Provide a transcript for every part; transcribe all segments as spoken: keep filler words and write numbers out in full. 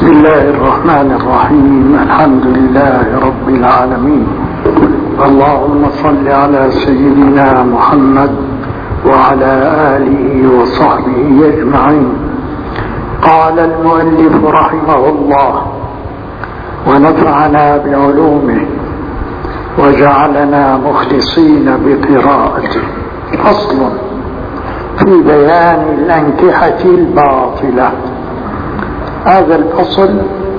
بسم الله الرحمن الرحيم. الحمد لله رب العالمين. اللهم صل على سيدنا محمد وعلى آله وصحبه أجمعين. قال المؤلف رحمه الله ونفعنا بعلومه وجعلنا مخلصين بقراءته. فصل في بيان الأنكحة الباطلة. هذا الفصل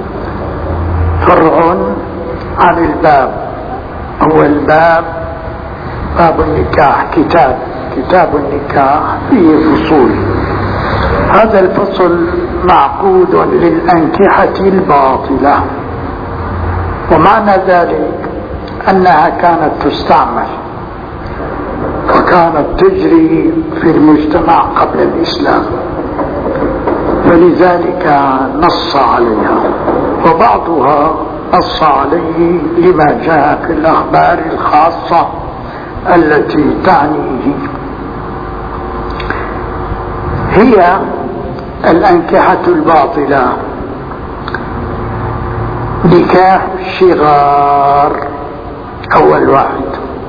فرع عن الباب، هو الباب باب النكاح، كتاب كتاب النكاح فيه فصول. هذا الفصل معقود للأنكحة الباطلة، ومعنى ذلك أنها كانت تستعمل وكانت تجري في المجتمع قبل الإسلام، فلذلك نص عليها، وبعضها نص عليه لما جاء في الأخبار الخاصة التي تعنيه. هي الأنكحة الباطلة نكاح الشغار أول واحد،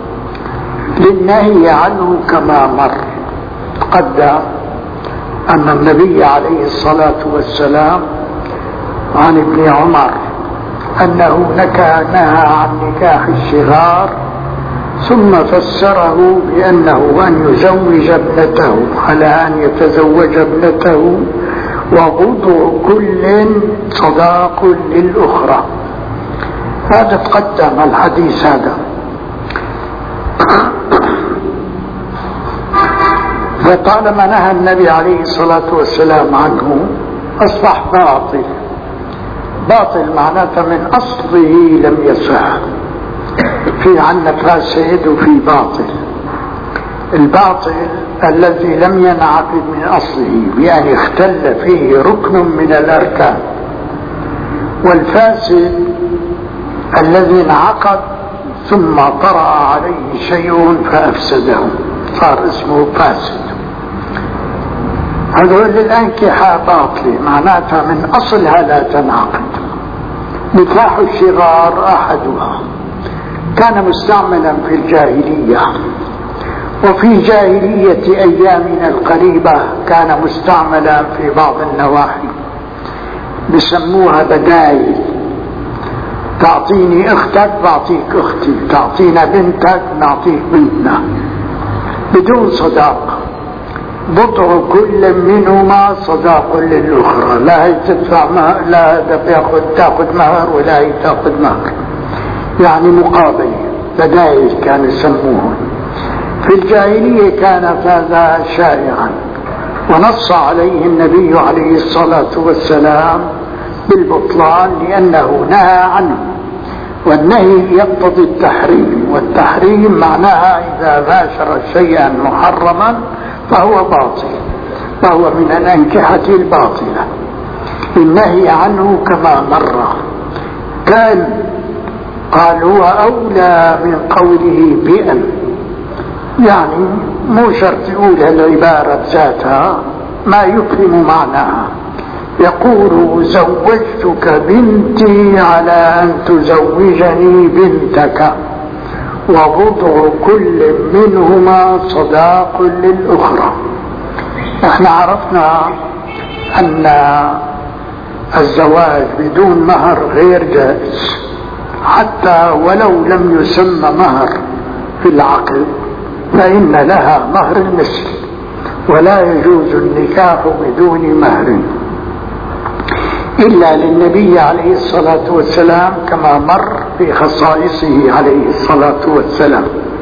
للنهي عنه كما مر قدم أن النبي عليه الصلاة والسلام عن ابن عمر أنه نهى عن نكاح الشغار، ثم فسره بأنه أن يزوج ابنته على أن يتزوج ابنته، ووضع كل صداق للأخرى. هذا تقدم الحديث هذا. فطالما نهى النبي عليه الصلاة والسلام عنه أصبح باطل. باطل معناته من أصله لم يصح. في عندنا فاسد وفي باطل. الباطل الذي لم ينعقد من أصله بأن اختل فيه ركن من الأركان، والفاسد الذي انعقد ثم طرأ عليه شيء فأفسده صار اسمه فاسد. هذول الأنكحة باطلة معناتها من أصلها لا تنعقد. نكاح الشغار أحدها كان مستعملا في الجاهلية، وفي جاهلية أيامنا القريبة كان مستعملا في بعض النواحي، بسموها بدايل. تعطيني اختك بعطيك اختي، تعطينا بنتك نعطيك بنتنا، بدون صداق. بضع كل منهما صداق للأخرى، لا هي تدفع مهر، لا هذا بياخذ تاخذ مهر ولا هي تاخذ مهر، يعني مقابل. بدايل كانوا يسموه. في الجاهلية كانت هذا شائعا، ونص عليه النبي عليه الصلاة والسلام بالبطلان لأنه نهى عنه، والنهي يقتضي التحريم، والتحريم معناها إذا باشر شيئا محرما فهو باطل، فهو من الأنكحة الباطلة. النهي عنه كما مر كان قال هو أولى من قوله بأن، يعني مو شرط يقول العبارة ذاتها، ما يفهم معناها. يقول زوجتك بنتي على أن تزوجني بنتك، ووضع كل منهما صداق للأخرى. احنا عرفنا أن الزواج بدون مهر غير جائز، حتى ولو لم يسمى مهر في العقد فإن لها مهر المثل، ولا يجوز النكاح بدون مهر إلا للنبي عليه الصلاة والسلام كما مر في خصائصه عليه الصلاة والسلام.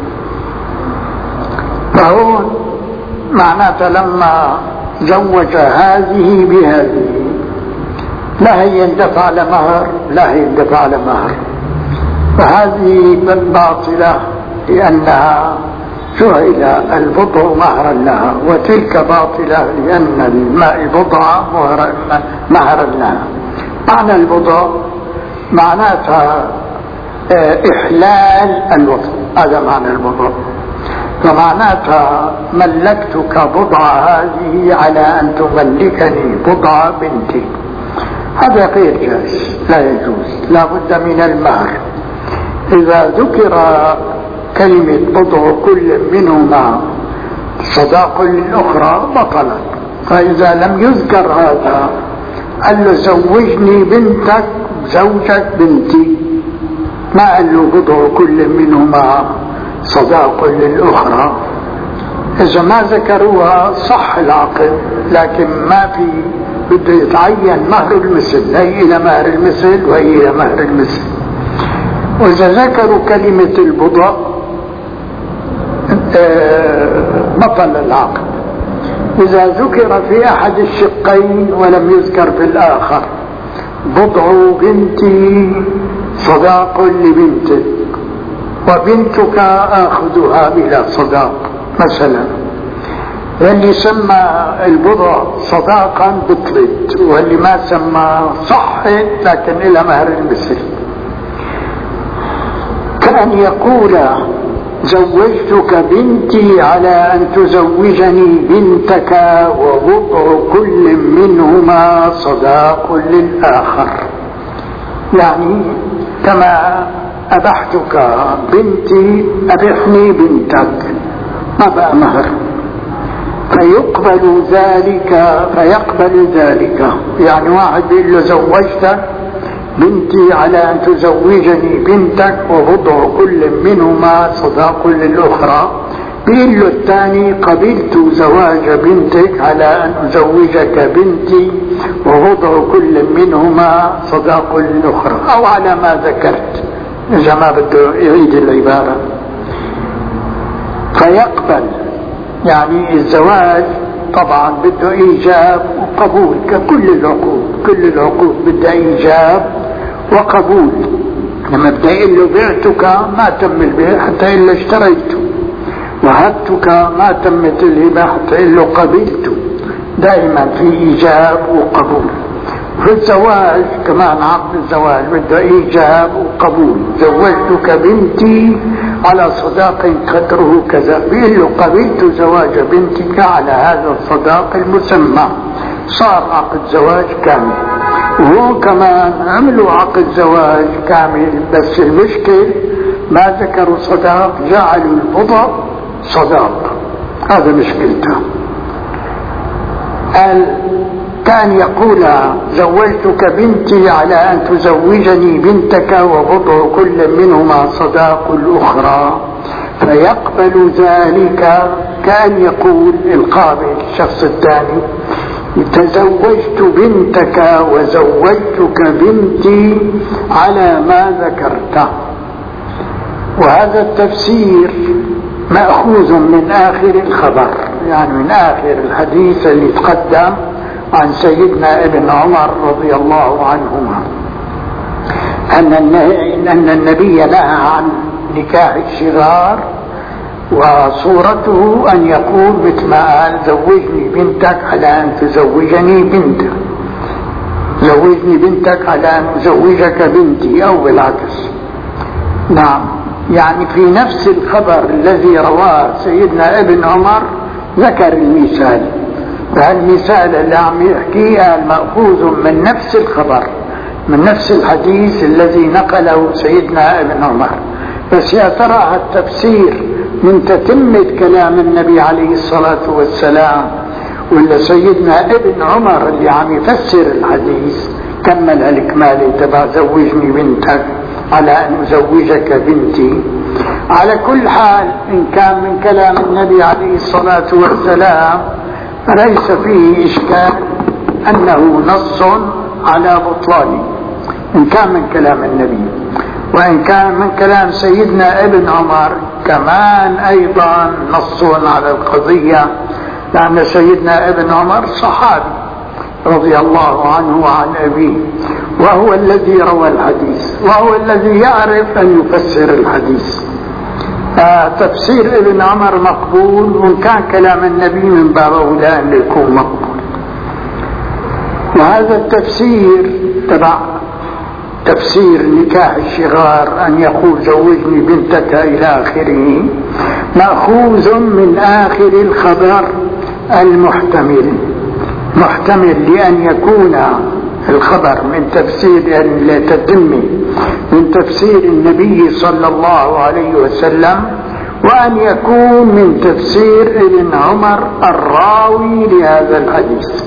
فهون معناته لما زوج هذه بهذه لا هي يندفع لمهر لا هي يندفع لمهر، فهذه باطلة لأنها جعل البضع مهرا لها، وتلك باطلة لأن البضع مهرا لها. معنى البضع معناتها إحلال الوطن، هذا معنى البضع. فمعناتها ملكتك بضع هذه على أن تملكني بضع بنتي، هذا غير جائز، لا يجوز، لا بد من المهر. إذا ذكر كلمة بضع كل منهما صداق للأخرى بطلت. فإذا لم يذكر هذا قال له زوجني بنتك زوجك بنتي، ما قال له بضع كل منهما صداق للأخرى. إذا ما ذكروها صح العقد، لكن ما في بده يتعين مهر المثل، هي إلى مهر المثل وهي إلى مهر المثل. وإذا ذكروا كلمة البضع بطل العقد. إذا ذكر في أحد الشقين ولم يذكر في الآخر، بضع بنتي صداق لبنتك وبنتك آخذها بلا صداق مثلا، واللي سمى البضع صداقا بطلت، واللي ما سمى صحت لكن إلى مهر المثل. كأن يقول زوجتك بنتي على أن تزوجني بنتك وبضع كل منهما صداق للآخر، يعني كما أبحتك بنتي أبحني بنتك، ما بقى مهر. فيقبل ذلك فيقبل ذلك يعني واحد يقول له زوجتك بنتي على أن تزوجني بنتك وبضع كل منهما صداق للأخرى، بيقول له الثاني قبلت زواج بنتك على أن أزوجك بنتي وبضع كل منهما صداق للأخرى، أو على ما ذكرت إذا ما بده يعيد العبارة. فيقبل يعني الزواج طبعا بده إيجاب وقبول ككل العقود، كل العقود بدها إيجاب وقبول. لما بدأ يقول له بعتك ما تم البيع حتى يقول له اشتريته، وهبتك ما تمت الهبة حتى يقول له قبلته. دائما في إيجاب وقبول. في الزواج كمان عقد الزواج بده إيجاب وقبول. زوجتك بنتي على صداق قدره كذا، بيقول له قبلت زواج بنتك على هذا الصداق المسمى، صار عقد زواج كامل. وهو كمان عملوا عقد زواج كامل، بس المشكل ما ذكروا صداق، جعلوا البضع صداق، هذا مشكلته. قال كان يقول زوجتك بنتي على أن تزوجني بنتك وبضع كل منهما صداق الأخرى، فيقبل ذلك. كان يقول القابل الشخص الثاني تزوجت بنتك وزوجتك بنتي على ما ذكرت. وهذا التفسير مأخوذ من آخر الخبر، يعني من آخر الحديث اللي تقدم عن سيدنا ابن عمر رضي الله عنهما أن النبي نهى عن نكاح الشغار، وصورته أن يقول مثل ما قال زوجني بنتك على أن تزوجني بنتك، زوجني بنتك على أن أزوجك بنتي، أو بالعكس. نعم، يعني في نفس الخبر الذي رواه سيدنا ابن عمر ذكر المثال، فالمثال اللي عم يحكيه المأخوذ من نفس الخبر، من نفس الحديث الذي نقله سيدنا ابن عمر. بس يا ترى التفسير من تتمة كلام النبي عليه الصلاة والسلام، ولا سيدنا ابن عمر اللي عم يفسر الحديث كمل الإكمالي تبع زوجني بنتك على أن أزوجك بنتي؟ على كل حال إن كان من كلام النبي عليه الصلاة والسلام فليس فيه إشكال أنه نص على بطلانه، إن كان من كلام النبي. وإن كان من كلام سيدنا ابن عمر كمان أيضا نص على القضية، لأن سيدنا ابن عمر صحابي رضي الله عنه وعن أبيه، وهو الذي روى الحديث، وهو الذي يعرف أن يفسر الحديث. آه تفسير ابن عمر مقبول، وإن كان كلام النبي من باب أولى أن يكون مقبول. وهذا التفسير تبع تفسير نكاح الشغار أن يقول زوجني بنتك إلى آخره مأخوذ من آخر الخبر المحتمل، محتمل لأن يكون الخبر من تفسير التتمي من تفسير النبي صلى الله عليه وسلم، وأن يكون من تفسير ابن عمر الراوي لهذا الحديث،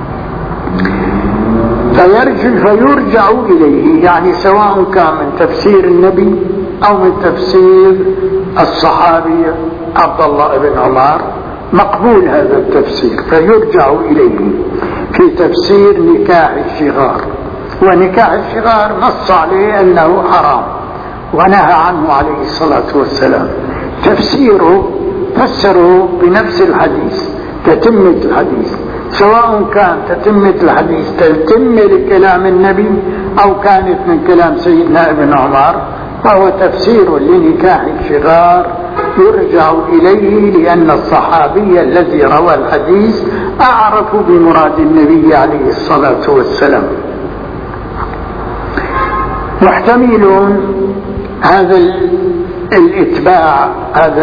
فيرجع, فيرجع إليه، يعني سواء كان من تفسير النبي أو من تفسير الصحابي عبد الله بن عمر مقبول هذا التفسير، فيرجع إليه في تفسير نكاح الشغار. ونكاح الشغار نص عليه أنه حرام ونهى عنه عليه الصلاة والسلام. تفسيره فسره بنفس الحديث، تتمة الحديث، سواء كان تتمة الحديث تتمة لكلام النبي أو كانت من كلام سيدنا ابن عمر، فهو تفسير لنكاح الشغار يرجع إليه، لأن الصحابي الذي روى الحديث أعرف بمراد النبي عليه الصلاة والسلام. محتمل هذا الاتباع، هذا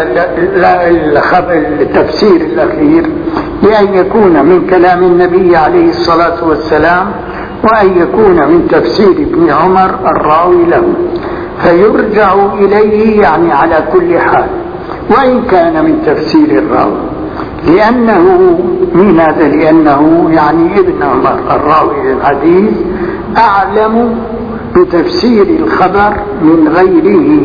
التفسير الأخير، لأن يكون من كلام النبي عليه الصلاة والسلام، وأن يكون من تفسير ابن عمر الراوي له، فيرجع إليه يعني على كل حال، وإن كان من تفسير الراوي، لأنه من هذا لأنه يعني ابن عمر الراوي للحديث أعلم بتفسير الخبر من غيره.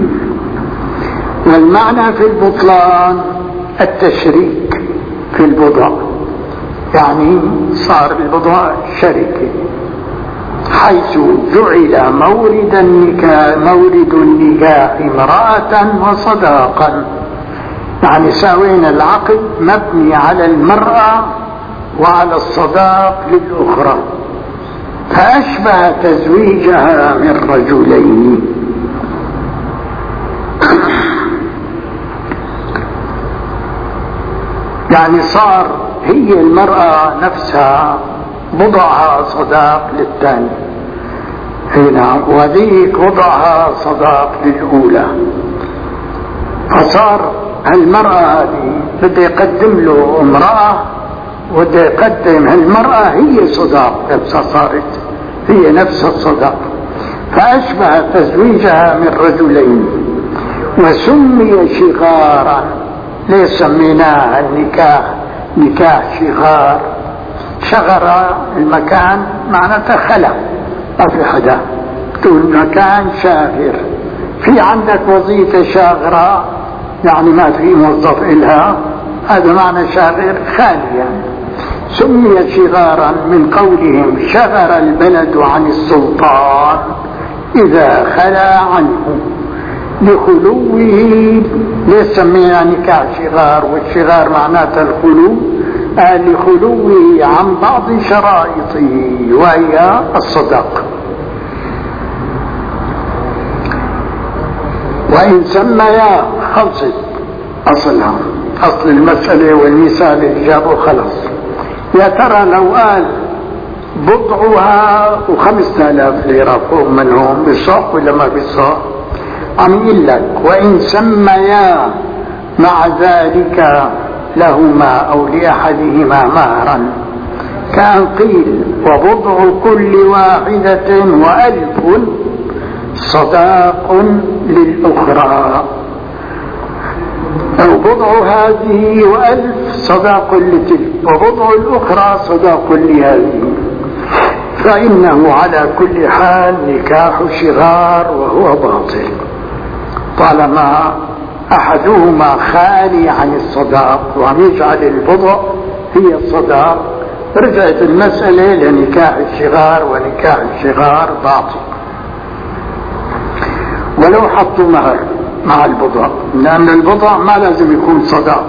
والمعنى في البطلان التشريك في البضع، يعني صار البضع شركة، حيث جعل مورد النكاح مورد النكاح امرأة وصداقا، يعني ساوينا العقد مبني على المرأة وعلى الصداق للأخرى، فأشبه تزويجها من رجلين. يعني صار هي المرأة نفسها وضعها صداق للثاني هنا، وذيك وضعها صداق للأولى، فصار المرأة هذه بده يقدم له امرأة، وده يقدم المرأة هي صداق نفسها، صارت هي نفس الصداق، فأشبه تزويجها من رجلين. وسمي شغارا، ليه سميناها النكاح نكاح شغار؟ شغر المكان معناته خلا، ما في حدا، تقول مكان شاغر، في عندك وظيفة شاغرة يعني ما في موظف إلها، هذا معنى شاغر خالي يعني. سمي شغارا من قولهم شغر البلد عن السلطان إذا خلا عنه لخلوه، ليس سمينا نكاح شغار، والشغار معناته الخلو، آه لخلوه عن بعض شرائطه وهي الصداق. وإن سميا خلصت أصلها، أصل المسألة والمثال اللي جابه خلص. يا ترى لو قال بضعها وخمسة آلاف ليرة فوق منهم بالصح ولا ما بالصح؟ عم يقول لك وإن سميا مع ذلك لهما أو لأحدهما مهرا، كان قيل وبضع كل واحدة وألف صداق للأخرى، أو بضع هذه وألف صداق لتلك، وبضع الأخرى صداق لهذه، فإنه على كل حال نكاح شغار وهو باطل طالما أحدهما خالي عن الصداق وعم يجعل البضع هي الصداق. رجعت المسألة لنكاح الشغار، ونكاح الشغار باطل ولو حطوا مهر مع البضع، لأن البضع ما لازم يكون صداق.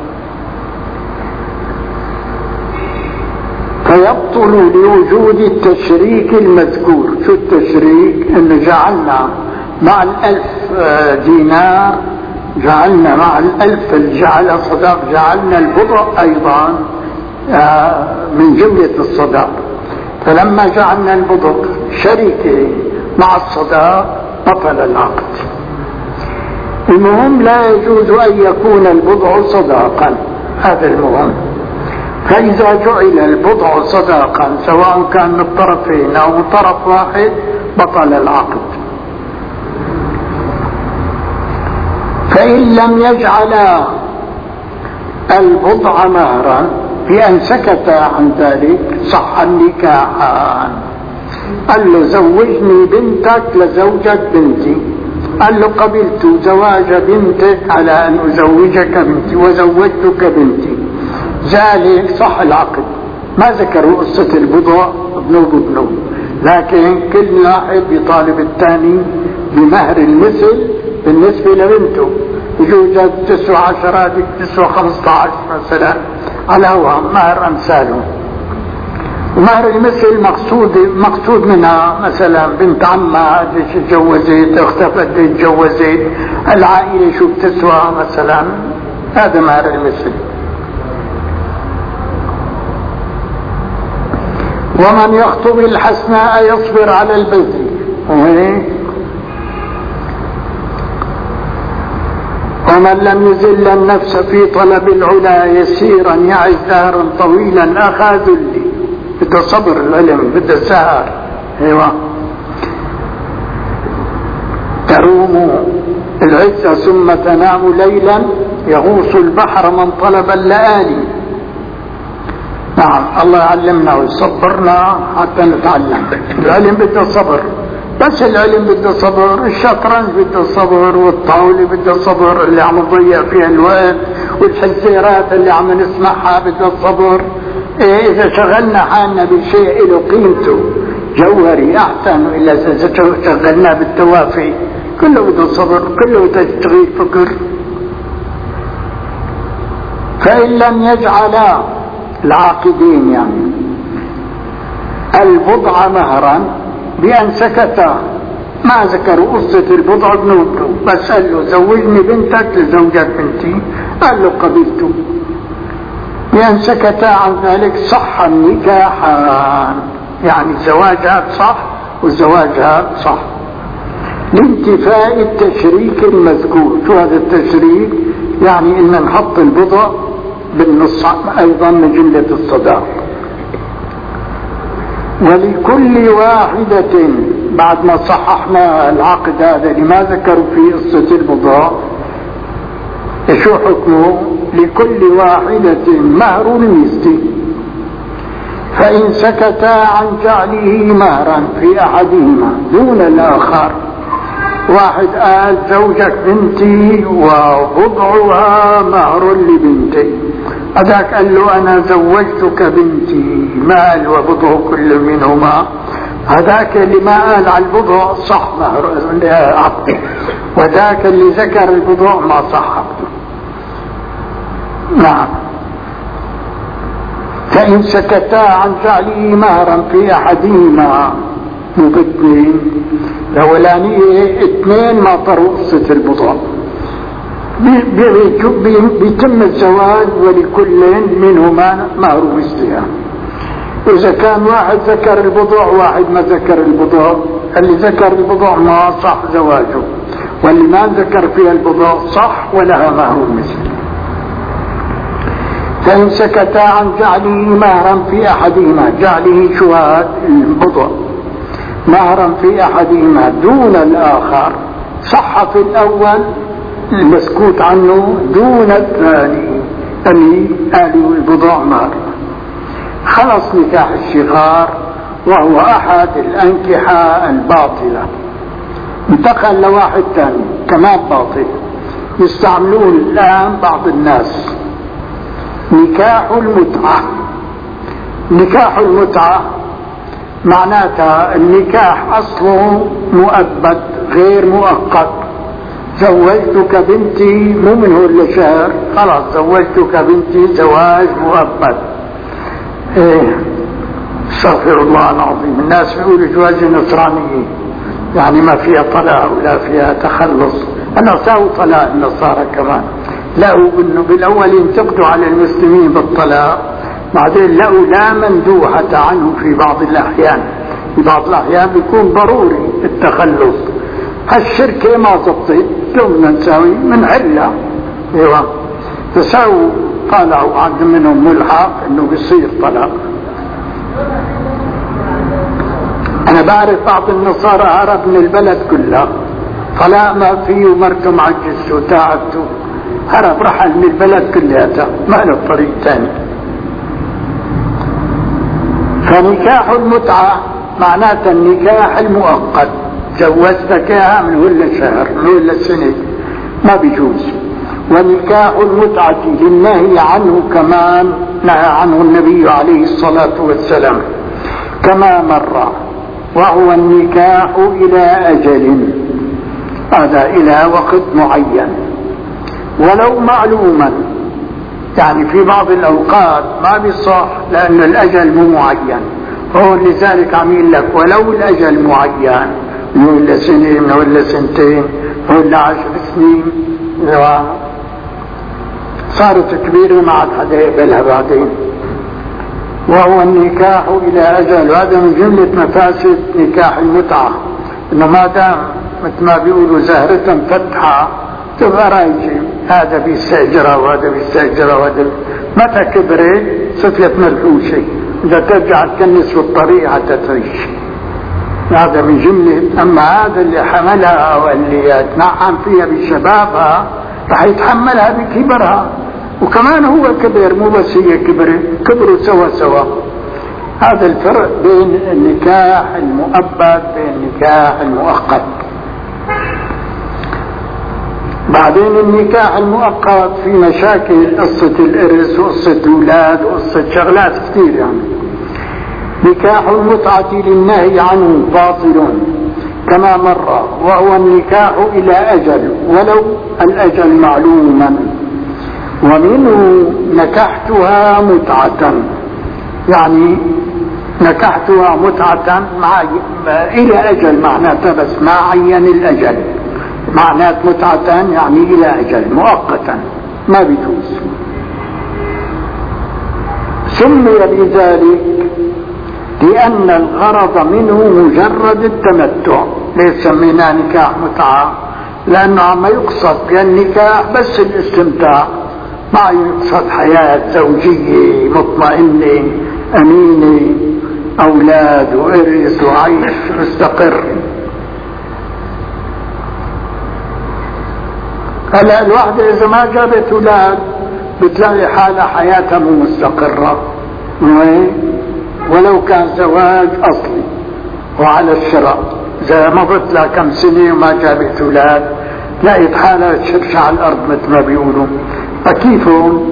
فيبطل لوجود التشريك المذكور. شو التشريك؟ إنه جعلنا مع الألف دينار، جعلنا مع الألف الجعل صداق، جعلنا البضع أيضا من جملة الصداق، فلما جعلنا البضع شريكة مع الصداق بطل العقد. المهم لا يجوز أن يكون البضع صداقا، هذا المهم. فإذا جعل البضع صداقا سواء كان من الطرفين أو من طرف واحد بطل العقد. فإن لم يجعل البضع مهرا بأن سكت عن ذلك صح النكاحان. قال له زوجني بنتك لزوجة بنتي، قال له قبلت زواج بنتك على أن أزوجك بنتي وزوجتك بنتي، ذلك صح العقد. ما ذكروا قصة البضع ابنه بابنه، لكن كل واحد بيطالب الثاني بمهر المثل بالنسبة لبنته. يوجد تسوى عشرات تسوى خمسة عشر مثلا على هو مهر أمثاله. ومهر المثل مقصود مقصود منها مثلا بنت عمها قديش اتجوزت، اختها قديش اتجوزت، العائلة شو بتسوى مثلا، هذا مهر المثل. ومن يخطب الحسناء يصبر على البذل. ومن لم يذل النفس في طلب العلا يسيرا يعز دهرا طويلا أخا ذلي. بده صبر العلم، بده سهر. ايوه تروم العزة ثم تنام ليلا يغوص البحر من طلب الليالي. نعم الله يعلمنا ويصبرنا حتى نتعلم. العلم بده صبر، بس العلم بده صبر، الشطرنج بده صبر، والطاولة بده صبر اللي عم نضيع فيها الوقت، والحزيرات اللي عم نسمعها بده صبر. إيه إذا شغلنا حالنا بشيء له قيمته جوهري أحسن إلا إذا شغلنا بالتوافي، كله بده صبر، كله بده تشغيل فكر. فإن لم يجعل العاقدين يعني البضع مهرا بأن سكت، ما ذكروا قصة البضع بنوته، بس قال له زوجني بنتك لزوجة بنتي، قال له قبلته. بأن سكت عن ذلك صح النكاحان، يعني زواجها صح وزواجها صح لانتفاء التشريك المذكور. شو هذا التشريك؟ يعني إن نحط البضع بالنص أيضا من جملة الصداق. ولكل واحدة بعد ما صححنا العقد هذا اللي ما ذكروا فيه قصة البضع شو حكمه؟ لكل واحدة مهر مثله، فإن سكتا عن جعله مهرا في أحدهما دون الآخر. واحد قال زوجك بنتي وبضعها مهر لبنتي، هذاك قال له أنا زوجتك بنتي مال وبضع كل منهما. هذاك اللي ما قال على البضع صح مهر عقده، وذاك اللي ذكر البضع ما صح عقده. نعم. فإن سكتا عن جعله مهرا في أحدهما مبدين، الأولانية اثنين ما طروا قصة البضع، بيتم الزواج ولكل منهما مهر مثلها. إذا كان واحد ذكر البضع واحد ما ذكر البضع، اللي ذكر البضع ما صح زواجه، واللي ما ذكر فيها البضع صح ولها مهر مثل. فإن سكتا عن جعله مهرا في أحدهما، جعله شهاد البضع مهرا في أحدهما دون الآخر، صح في الأول المسكوت عنه دون الثاني اللي قالوا البضع مهر. خلص نكاح الشغار وهو أحد الأنكحة الباطلة، انتقل لواحد ثاني كمان باطل يستعملوه الآن بعض الناس. نكاح المتعة. نكاح المتعة معناتها النكاح أصله مؤبد غير مؤقت. زوجتك بنتي مو من هو اللي شهر، خلاص زوجتك بنتي زواج مؤبد. ايه استغفر الله العظيم، الناس بيقولوا جواز النصرانية يعني ما فيها طلاق ولا فيها تخلص. انا ساووا طلاق النصارى كمان، لقوا انه بالاول ينتقدوا على المسلمين بالطلاق، بعدين لقوا لا مندوحة عنه في بعض الاحيان، في بعض الاحيان بيكون ضروري التخلص. هالشركة ما زبطت، شو بدنا نساوي؟ من حلها. ايوه تساووا طالعوا عند منهم ملحق انه بيصير طلاق. انا بعرف بعض النصارى هرب من البلد كلها، طلاق ما فيه ومرته معجزته وتعبته، هرب رحل من البلد كلها، ما له طريق ثاني. فنكاح المتعة معناته النكاح المؤقت، جوزتك اياها من ولا شهر من ولا سنة ما بيجوز. ونكاح المتعة للنهي عنه كمان نهى عنه النبي عليه الصلاة والسلام كما مر، وهو النكاح إلى أجل، هذا إلى وقت معين ولو معلوما، يعني في بعض الأوقات ما بيصح لأن الأجل مو معين، هو لذلك عم يقول لك ولو الأجل معين من ولا سنة من ولا سنتين ولا عشر سنين، صارت كبيرة ما عاد حدا يقبلها بعدين. وهو النكاح إلى أجل، وهذا من جملة مفاسد نكاح المتعة، إنه ما دام مثل ما بيقولوا زهرة فتحة تبقى رايجة، هذا بيستأجرها وهذا بيستأجرها وهذا متى كبرت صفيت ملحوشة، إذا ترجع تكنس في الطريق حتى تعيش. هذا من جملة. أما هذا اللي حملها واللي يتنعم فيها بشبابها رح يتحملها بكبرها، وكمان هو كبر مو بس هي كبرت، كبروا سوا سوا. هذا الفرق بين النكاح المؤبد بين النكاح المؤقت. بعدين النكاح المؤقت في مشاكل، قصة الإرث وقصة الأولاد وقصة شغلات كثير. يعني نكاح المتعة للنهي عنه باطل كما مر، وهو النكاح إلى أجل ولو الأجل معلوما. ومنه نكحتها متعة، يعني نكحتها متعة مع إلى أجل معناتها، بس ما عين الأجل، معنات متعة يعني إلى أجل مؤقتا ما بيجوز. سمي بذلك لأن الغرض منه مجرد التمتع. ليس سميناه نكاح متعة؟ لأنه عم يقصد بالنكاح بس الاستمتاع، ما يقصد حياة زوجية مطمئنة أمينة، أولاد وإرث وعيش مستقر. هلا الواحدة إذا ما جابت أولاد بتلاقي حالها حياتها مو مستقرة، ولو كان زواج أصلي وعلى الشرع. إذا مضت لها كم سنة وما جابت أولاد لقيت حالها تشرش على الأرض مثل ما بيقولوا. فكيفهم؟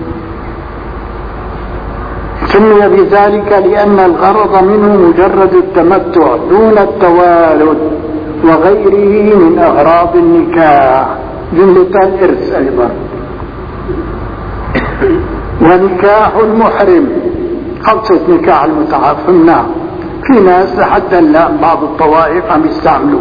سمي بذلك لأن الغرض منه مجرد التمتع دون التوالد وغيره من أغراض النكاح، جملة الإرث أيضا. ونكاح المحرم، خلصت نكاح المتعة فهمناه، في ناس لحتى الآن بعض الطوائف عم يستعملوه.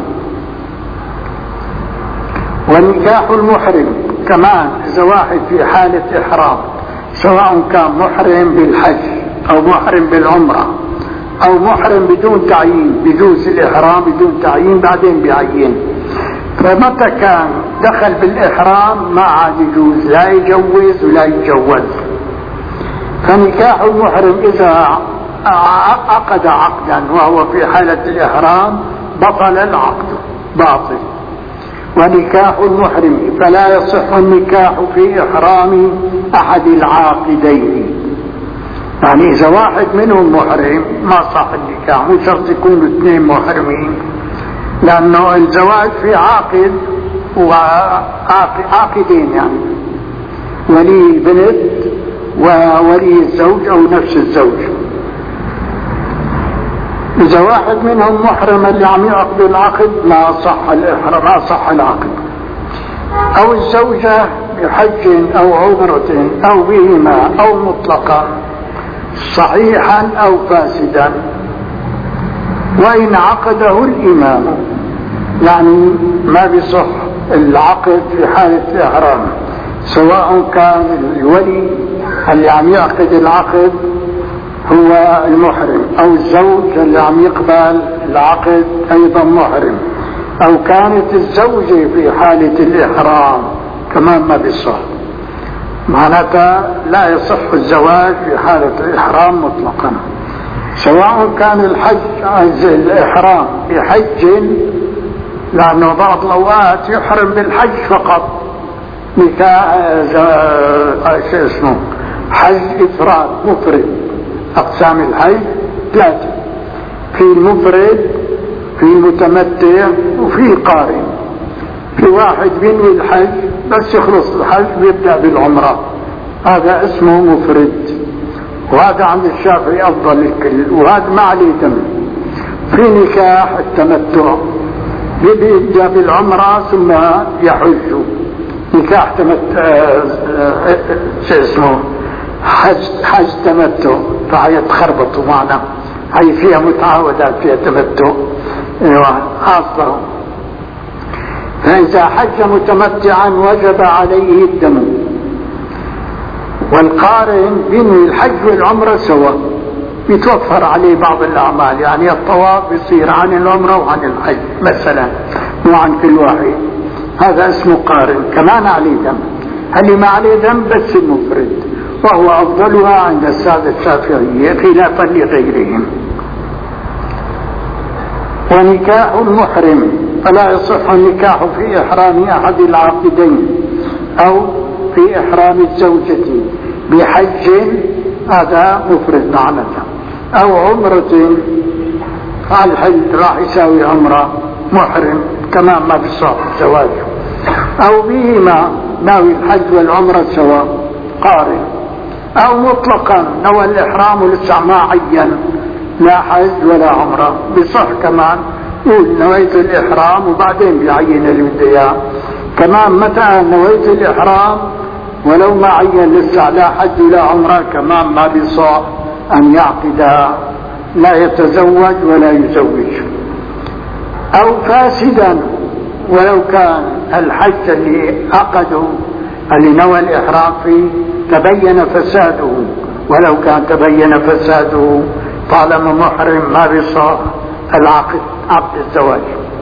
ونكاح المحرم كمان إذا واحد في حالة إحرام، سواء كان محرم بالحج أو محرم بالعمرة أو محرم بدون تعيين، بيجوز الإحرام بدون تعيين بعدين بيعين. فمتى كان دخل بالإحرام ما عاد يجوز، لا يجوز ولا يتجوز. فنكاح المحرم إذا عقد عقدا وهو في حالة الإحرام بطل العقد باطل. ونكاح المحرم فلا يصح النكاح في إحرام أحد العاقدين، يعني إذا واحد منهم محرم ما صح النكاح، مو شرط يكونوا اثنين محرمين، لأنه الزواج في عاقد وعاقدين، يعني ولي البنت وولي الزوج أو نفس الزوج. إذا واحد منهم محرم اللي عم يعقد العقد ما صح الإحرام، ما صح العقد. أو الزوجة بحج أو عمرة أو بهما أو مطلقا صحيحا أو فاسدا، وإن عقده الإمام، يعني ما بيصح العقد في حالة الإحرام، سواء كان الولي اللي عم يعقد العقد هو المحرم أو الزوج اللي عم يقبل العقد أيضا محرم، أو كانت الزوجة في حالة الإحرام كمان ما بيصح. معناتها لا يصح الزواج في حالة الإحرام مطلقا، سواء كان الحج الإحرام بحج، لأنه بعض الأوقات يحرم بالحج فقط، نكاح شو اسمه حج إفراد مفرد. أقسام الحج ثلاثة، في المفرد، في المتمتع، وفي القارن. في واحد بينوي الحج بس يخلص الحج بيبدأ بالعمرة، هذا اسمه مفرد، وهذا عند الشافعي أفضل الكل، وهذا ما عليه دم. في نكاح التمتع يبدأ بالعمرة ثم يحج، نكاح تمتع شو اسمه حج حج تمتع، فهي تخربطوا معنا، هي فيها متعودات فيها تمتع ايوه خاصة. فإذا حج متمتعا وجب عليه الدم. والقارن بينوي الحج والعمرة سوا، يتوفر عليه بعض الأعمال، يعني الطواف بيصير عن العمرة وعن الحج مثلا، مو عن كل واحد، هذا اسمه قارن، كمان عليه دم. اللي ما عليه دم بس المفرد، وهو أفضلها عند السادة الشافعية خلافا لغيرهم. ونكاح المحرم فلا يصح النكاح في إحرام أحد العاقدين أو في إحرام الزوجة بحج، هذا مفرد معناتها، أو عمرة، على الحج راح يساوي عمرة محرم كمان ما بيصح الزواج، أو بهما ناوي الحج والعمرة سواء قارن، أو مطلقا نوى الإحرام ولسه ما عين لا حج ولا عمرة بصح كمان، يقول نويت الإحرام وبعدين بيعين اللي بده اياه. كمان متى نويت الإحرام ولو ما عين لسه لا حج ولا عمرة كمان ما بصح أن يعقد، لا يتزوج ولا يزوج. أو فاسدا، ولو كان الحج اللي عقده اللي نوى الإحرام فيه تبين فساده، ولو كان تبين فساده طالما محرم ما بيصح العقد عقد الزواج.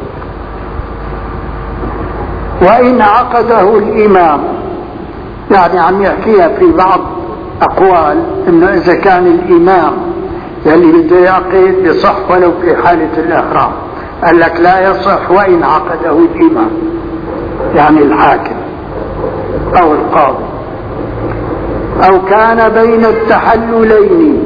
وإن عقده الإمام، يعني عم يحكيها في بعض أقوال إنه إذا كان الإمام يلي بده يعقد بصح ولو في حالة الإحرام، قال لك لا يصح وإن عقده الإمام، يعني الحاكم أو القاضي. أو كان بين التحللين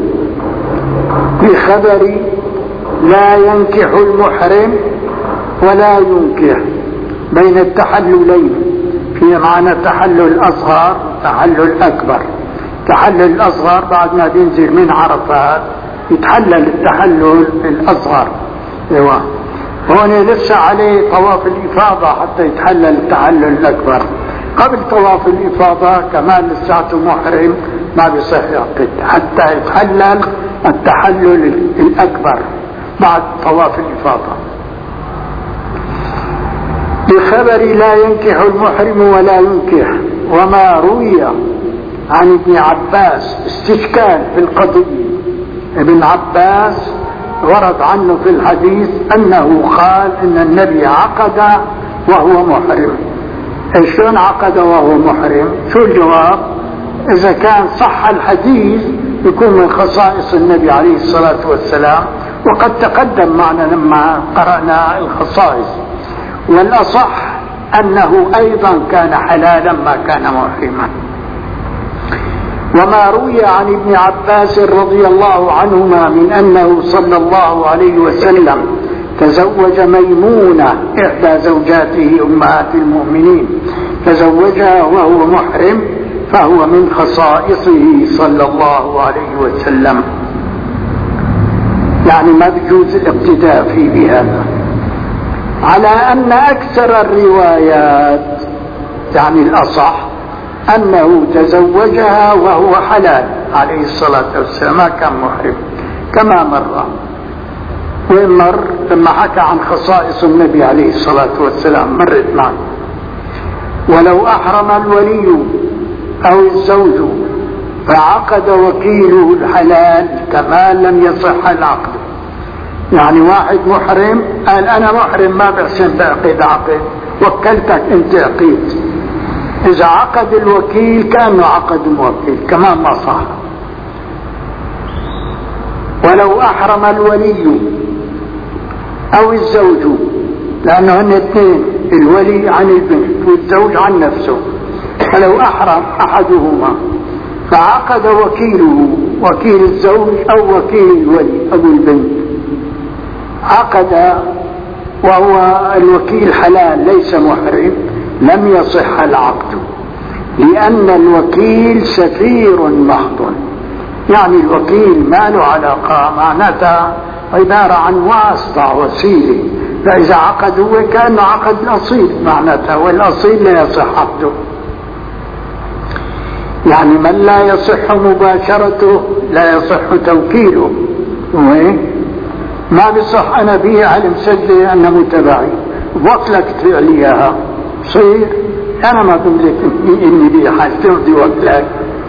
بخبر لا ينكح المحرم ولا ينكح، بين التحللين في معنى تحلل الأصغر وتحلل أكبر. تحلل الأصغر بعد ما بينزل من عرفات يتحلل التحلل الأصغر، ايوه هون لسه عليه طواف الإفاضة حتى يتحلل التحلل الأكبر. قبل طواف الإفاضة كمان لساته محرم ما بيصح يعقد حتى يتحلل التحلل الأكبر بعد طواف الإفاضة. بخبر لا ينكح المحرم ولا ينكح. وما روي عن ابن عباس استشكال في القضية، ابن عباس ورد عنه في الحديث أنه قال إن النبي عقد وهو محرم. شلون عقد وهو محرم؟ شو الجواب؟ إذا كان صح الحديث يكون من خصائص النبي عليه الصلاة والسلام، وقد تقدم معنا لما قرأنا الخصائص. والأصح أنه أيضا كان حلالا ما كان محرما. وما روي عن ابن عباس رضي الله عنهما من أنه صلى الله عليه وسلم تزوج ميمونة إحدى زوجاته أمهات المؤمنين، تزوجها وهو محرم، فهو من خصائصه صلى الله عليه وسلم، يعني ما بيجوز الاقتداء فيه بهذا. على أن أكثر الروايات يعني الأصح أنه تزوجها وهو حلال عليه الصلاة والسلام، ما كان محرم كما مر. وين مر؟ لما حكى عن خصائص النبي عليه الصلاة والسلام مرت معه. ولو أحرم الولي أو الزوج فعقد وكيله الحلال كما لم يصح العقد. يعني واحد محرم قال أنا محرم ما بحسن بعقد عقد، وكلتك أنت عقيد، إذا عقد الوكيل كأنه عقد الموكل كمان ما صح. ولو أحرم الولي أو الزوج، لأنه هن اثنين، الولي عن البنت والزوج عن نفسه، فلو أحرم أحدهما فعقد وكيله، وكيل الزوج أو وكيل الولي أو البنت، عقد وهو الوكيل حلال ليس محرم، لم يصح العقد، لأن الوكيل سفير محض، يعني الوكيل ما له علاقة، معناتها عبارة عن واسطة وسيلة، فإذا عقد هو كأنه عقد الأصيل معناتها، والأصيل لا يصح عقده. يعني من لا يصح مباشرته لا يصح توكيله، ما بصح أنا به على مسجل أنه متبعي وكلك تفعل لي إياها، صير أنا ما بملك إني بي حاجة ترضي وكلك،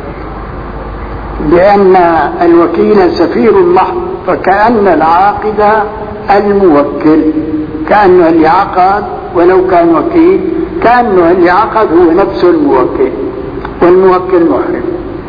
لأن الوكيل سفير محض، فكأن العاقد الموكل، كأنه اللي عقد ولو كان وكيل، كأنه اللي عقد هو نفسه الموكل، والموكل محرم.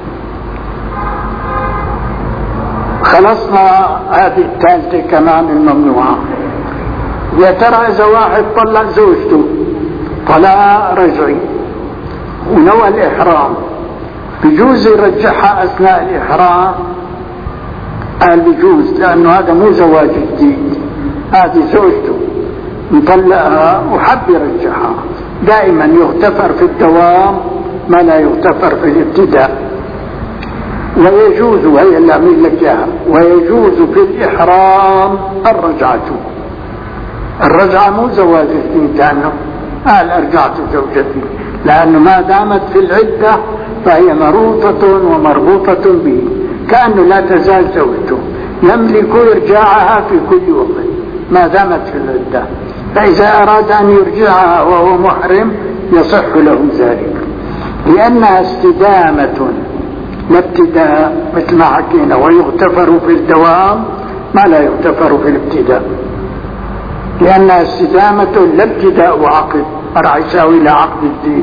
خلصنا هذه الثالثة كمان الممنوعة. يا ترى إذا واحد طلق زوجته طلاق رجعي ونوى الإحرام، بجوز يرجعها أثناء الإحرام؟ قال بجوز، لأنه هذا مو زواج جديد، هذه زوجته مطلقها وحب يرجعها. دائما يغتفر في الدوام ما لا يغتفر في الابتداء. ويجوز، هي اللي أعمل لك إياها، ويجوز في الإحرام الرجعة. الرجعة مو زواج جديد، لأنه قال أرجعت زوجتي، لأنه ما دامت في العدة فهي مربوطة ومربوطة به، كأنه لا تزال زوجته، يملك إرجاعها في كل وقت ما دامت في العدة، فإذا أراد أن يرجعها وهو محرم يصح له ذلك، لأنها استدامة لا ابتداء مثل ما حكينا، ويغتفر في الدوام ما لا يغتفر في الابتداء، لأنها استدامة لا ابتداء وعقد، مرع يساوي لعقد جديد.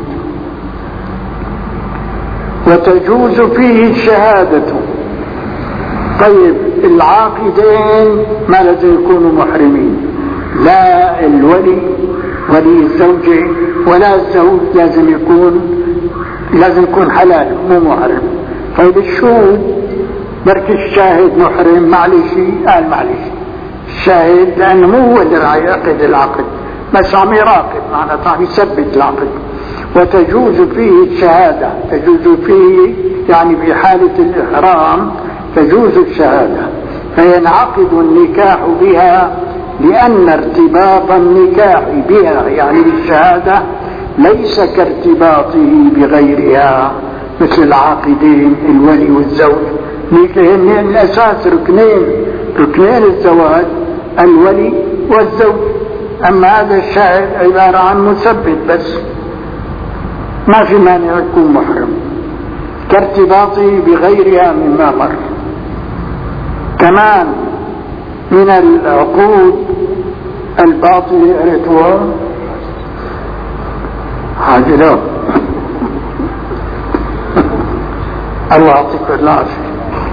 وتجوز فيه الشهادة. طيب العاقدين ما لازم يكونوا محرمين، لا الولي ولي الزوجة ولا الزوج لازم يكون لازم يكون حلال مو محرم. طيب الشهود بركي الشاهد محرم، معلش قال معلش الشاهد، لأنه مو هو اللي راح يعقد العقد، بس عم يراقب معناته عم يثبت العقد. وتجوز فيه الشهادة، تجوز فيه يعني في حالة الإحرام تجوز الشهادة، فينعقد النكاح بها، لأن ارتباط النكاح بها يعني بالشهادة ليس كارتباطه بغيرها، مثل العاقدين الولي والزوج، لأن الأساس ركنين ركنين الزواج الولي والزوج، أما هذا الشاهد عبارة عن مثبت بس، ما في مانع يكون محرم كارتباطه بغيرها مما مر. كمان من العقود الباطلة عرفتوها حاجة الله يعطيك العافية.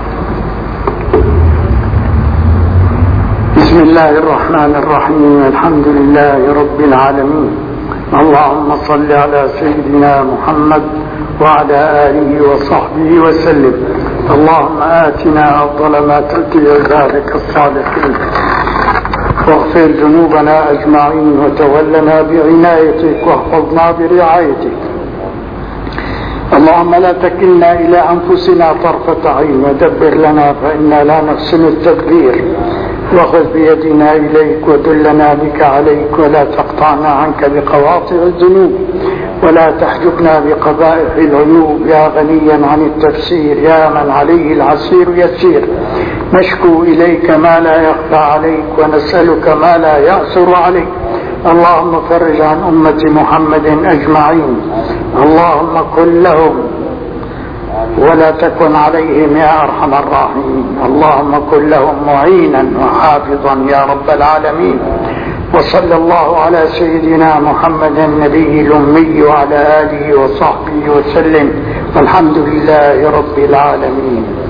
بسم الله الرحمن الرحيم، الحمد لله رب العالمين، اللهم صل على سيدنا محمد وعلى آله وصحبه وسلم. اللهم آتنا أفضل ما تؤتي عبادك الصالحين، واغفر ذنوبنا أجمعين، وتولنا بعنايتك واحفظنا برعايتك. اللهم لا تكلنا إلى أنفسنا طرفة عين، ودبر لنا فإنا لا نحسن التدبير، وخذ بيدنا إليك ودلنا بك عليك، ولا تقطعنا عنك بقواطع الذنوب، ولا تحجبنا بقبائح العيوب، يا غنيا عن التفسير، يا من عليه العسير يسير. نشكو إليك ما لا يخفى عليك، ونسألك ما لا يعسر عليك. اللهم فرج عن أمة محمد أجمعين، اللهم كن لهم ولا تكن عليهم يا أرحم الراحمين، اللهم كن لهم معينا وحافظا يا رب العالمين. وصلى الله على سيدنا محمد النبي الأمي وعلى آله وصحبه وسلم، والحمد لله رب العالمين.